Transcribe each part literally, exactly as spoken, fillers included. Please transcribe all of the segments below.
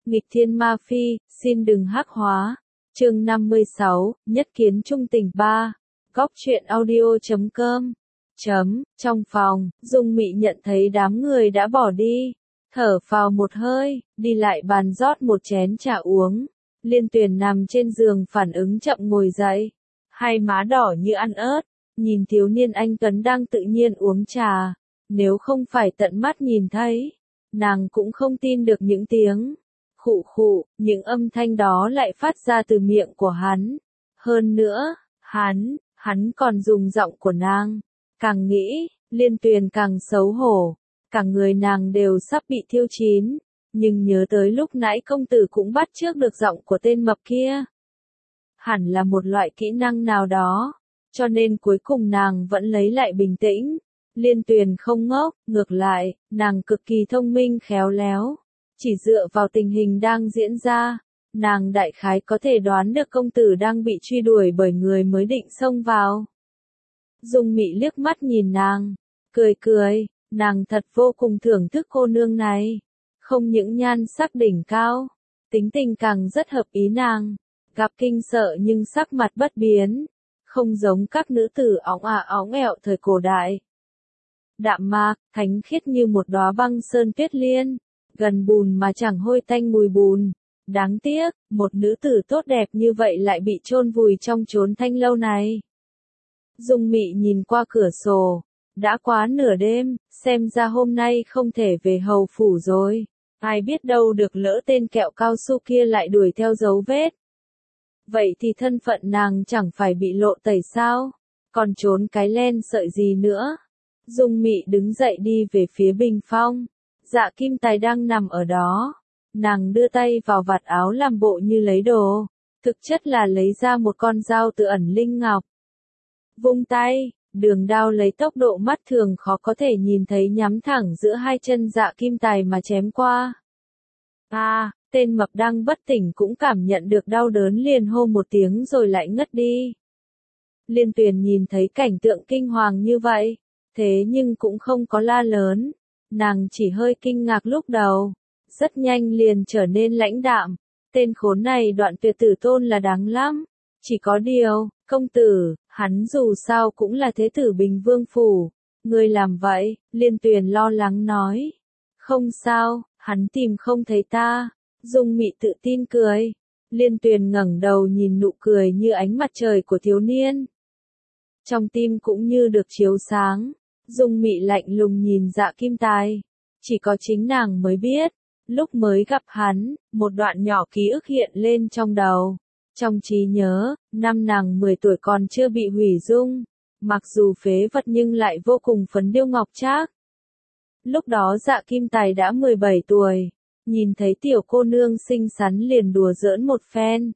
Nghịch thiên ma phi, xin đừng hắc hóa. Chương năm mươi sáu, nhất kiến trung tình ba. Góc truyện audio chấm com. Chấm, trong phòng, Dung Mị nhận thấy đám người đã bỏ đi. Thở phào một hơi, đi lại bàn rót một chén trà uống. Liên Tuyền nằm trên giường phản ứng chậm ngồi dậy. Hai má đỏ như ăn ớt, nhìn thiếu niên anh Tuấn đang tự nhiên uống trà. Nếu không phải tận mắt nhìn thấy, nàng cũng không tin được những tiếng khụ khụ, những âm thanh đó lại phát ra từ miệng của hắn. Hơn nữa, hắn, hắn còn dùng giọng của nàng. Càng nghĩ, Liên Tuyền càng xấu hổ, cả người nàng đều sắp bị thiêu chín, nhưng nhớ tới lúc nãy công tử cũng bắt chước được giọng của tên mập kia. Hẳn là một loại kỹ năng nào đó, cho nên cuối cùng nàng vẫn lấy lại bình tĩnh. Liên Tuyền không ngốc, ngược lại, nàng cực kỳ thông minh khéo léo. Chỉ dựa vào tình hình đang diễn ra, nàng đại khái có thể đoán được công tử đang bị truy đuổi bởi người mới định xông vào. Dung Mị liếc mắt nhìn nàng, cười cười, nàng thật vô cùng thưởng thức cô nương này. Không những nhan sắc đỉnh cao, tính tình càng rất hợp ý nàng, gặp kinh sợ nhưng sắc mặt bất biến, không giống các nữ tử óng ả óng ẹo thời cổ đại. Đạm mạc, thánh khiết như một đóa băng sơn tuyết liên, gần bùn mà chẳng hôi tanh mùi bùn. Đáng tiếc, một nữ tử tốt đẹp như vậy lại bị chôn vùi trong chốn thanh lâu này. Dung Mị nhìn qua cửa sổ, đã quá nửa đêm, xem ra hôm nay không thể về hầu phủ rồi. Ai biết đâu được lỡ tên kẹo cao su kia lại đuổi theo dấu vết. Vậy thì thân phận nàng chẳng phải bị lộ tẩy sao? Còn trốn cái len sợi gì nữa? Dung Mị đứng dậy đi về phía bình phong. Dạ Kim Tài đang nằm ở đó. Nàng đưa tay vào vạt áo làm bộ như lấy đồ. Thực chất là lấy ra một con dao tự ẩn linh ngọc. Vung tay, đường đao lấy tốc độ mắt thường khó có thể nhìn thấy nhắm thẳng giữa hai chân Dạ Kim Tài mà chém qua. À, tên mập đang bất tỉnh cũng cảm nhận được đau đớn liền hô một tiếng rồi lại ngất đi. Liên Tuyền nhìn thấy cảnh tượng kinh hoàng như vậy, thế nhưng cũng không có la lớn. Nàng chỉ hơi kinh ngạc lúc đầu, rất nhanh liền trở nên lãnh đạm. Tên khốn này Đoạn Tuyệt tử tôn là đáng lắm. Chỉ có điều, công tử, hắn dù sao cũng là thế tử Bình Vương phủ. Ngươi làm vậy, Liên Tuyền lo lắng nói. Không sao, hắn tìm không thấy ta. Dung Mị tự tin cười. Liên Tuyền ngẩng đầu nhìn nụ cười như ánh mặt trời của thiếu niên. Trong tim cũng như được chiếu sáng. Dung Mị lạnh lùng nhìn Dạ Kim Tài. Chỉ có chính nàng mới biết, lúc mới gặp hắn, một đoạn nhỏ ký ức hiện lên trong đầu. Trong trí nhớ, năm nàng mười tuổi còn chưa bị hủy dung, mặc dù phế vật nhưng lại vô cùng phấn điêu ngọc trác. Lúc đó Dạ Kim Tài đã mười bảy tuổi, nhìn thấy tiểu cô nương xinh xắn liền đùa giỡn một phen.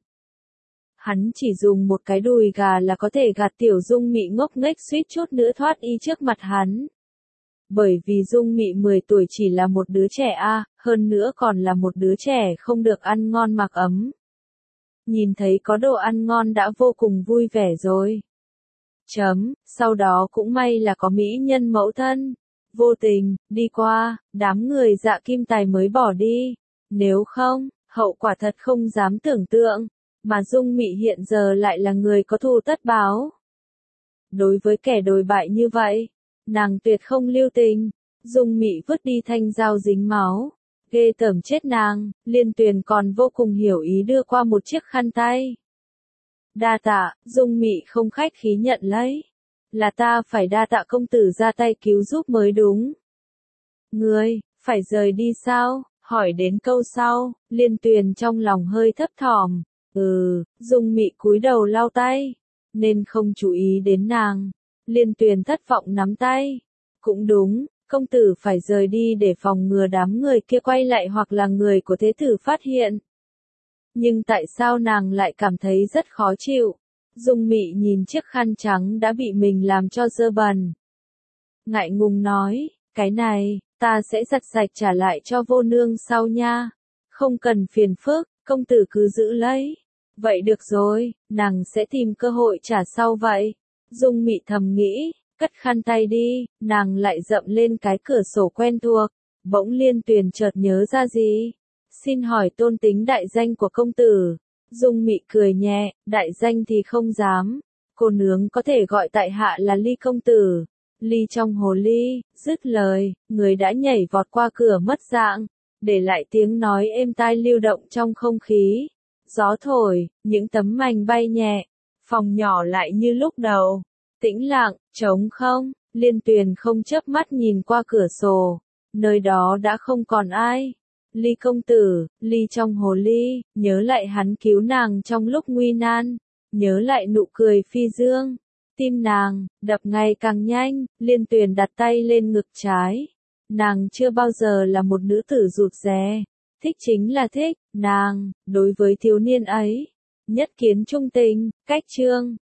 Hắn chỉ dùng một cái đùi gà là có thể gạt tiểu Dung Mị ngốc nghếch suýt chút nữa thoát y trước mặt hắn. Bởi vì Dung Mị mười tuổi chỉ là một đứa trẻ a, hơn nữa còn là một đứa trẻ không được ăn ngon mặc ấm. Nhìn thấy có đồ ăn ngon đã vô cùng vui vẻ rồi. Chấm, sau đó cũng may là có mỹ nhân mẫu thân. Vô tình, đi qua, đám người Dạ Kim Tài mới bỏ đi. Nếu không, hậu quả thật không dám tưởng tượng. Mà Dung Mị hiện giờ lại là người có thù tất báo. Đối với kẻ đồi bại như vậy, nàng tuyệt không lưu tình. Dung Mị vứt đi thanh dao dính máu. Ghê tởm chết nàng, Liên Tuyền còn vô cùng hiểu ý đưa qua một chiếc khăn tay. Đa tạ, Dung Mị không khách khí nhận lấy. Là ta phải đa tạ công tử ra tay cứu giúp mới đúng. Ngươi, phải rời đi sao? Hỏi đến câu sau, Liên Tuyền trong lòng hơi thấp thỏm. Ừ, Dung Mị cúi đầu lau tay, nên không chú ý đến nàng. Liên Tuyền thất vọng nắm tay. Cũng đúng, công tử phải rời đi để phòng ngừa đám người kia quay lại hoặc là người của thế tử phát hiện. Nhưng tại sao nàng lại cảm thấy rất khó chịu? Dung Mị nhìn chiếc khăn trắng đã bị mình làm cho dơ bẩn. Ngại ngùng nói, cái này, ta sẽ giặt sạch trả lại cho vô nương sau nha. Không cần phiền phức, công tử cứ giữ lấy. Vậy được rồi, nàng sẽ tìm cơ hội trả sau vậy. Dung Mị thầm nghĩ, cất khăn tay đi, nàng lại dậm lên cái cửa sổ quen thuộc. Bỗng Liên Tuyền chợt nhớ ra gì. Xin hỏi tôn tính đại danh của công tử. Dung Mị cười nhẹ, đại danh thì không dám. Cô nướng có thể gọi tại hạ là Ly công tử. Ly trong hồ ly, dứt lời, người đã nhảy vọt qua cửa mất dạng, để lại tiếng nói êm tai lưu động trong không khí. Gió thổi, những tấm mành bay nhẹ, phòng nhỏ lại như lúc đầu, tĩnh lặng, trống không. Liên Tuyền không chớp mắt nhìn qua cửa sổ, nơi đó đã không còn ai. Ly công tử, Ly trong hồ ly, nhớ lại hắn cứu nàng trong lúc nguy nan, nhớ lại nụ cười phi dương. Tim nàng đập ngày càng nhanh, Liên Tuyền đặt tay lên ngực trái. Nàng chưa bao giờ là một nữ tử rụt rè, thích chính là thích. Nàng đối với thiếu niên ấy, nhất kiến trung tình. Cách chương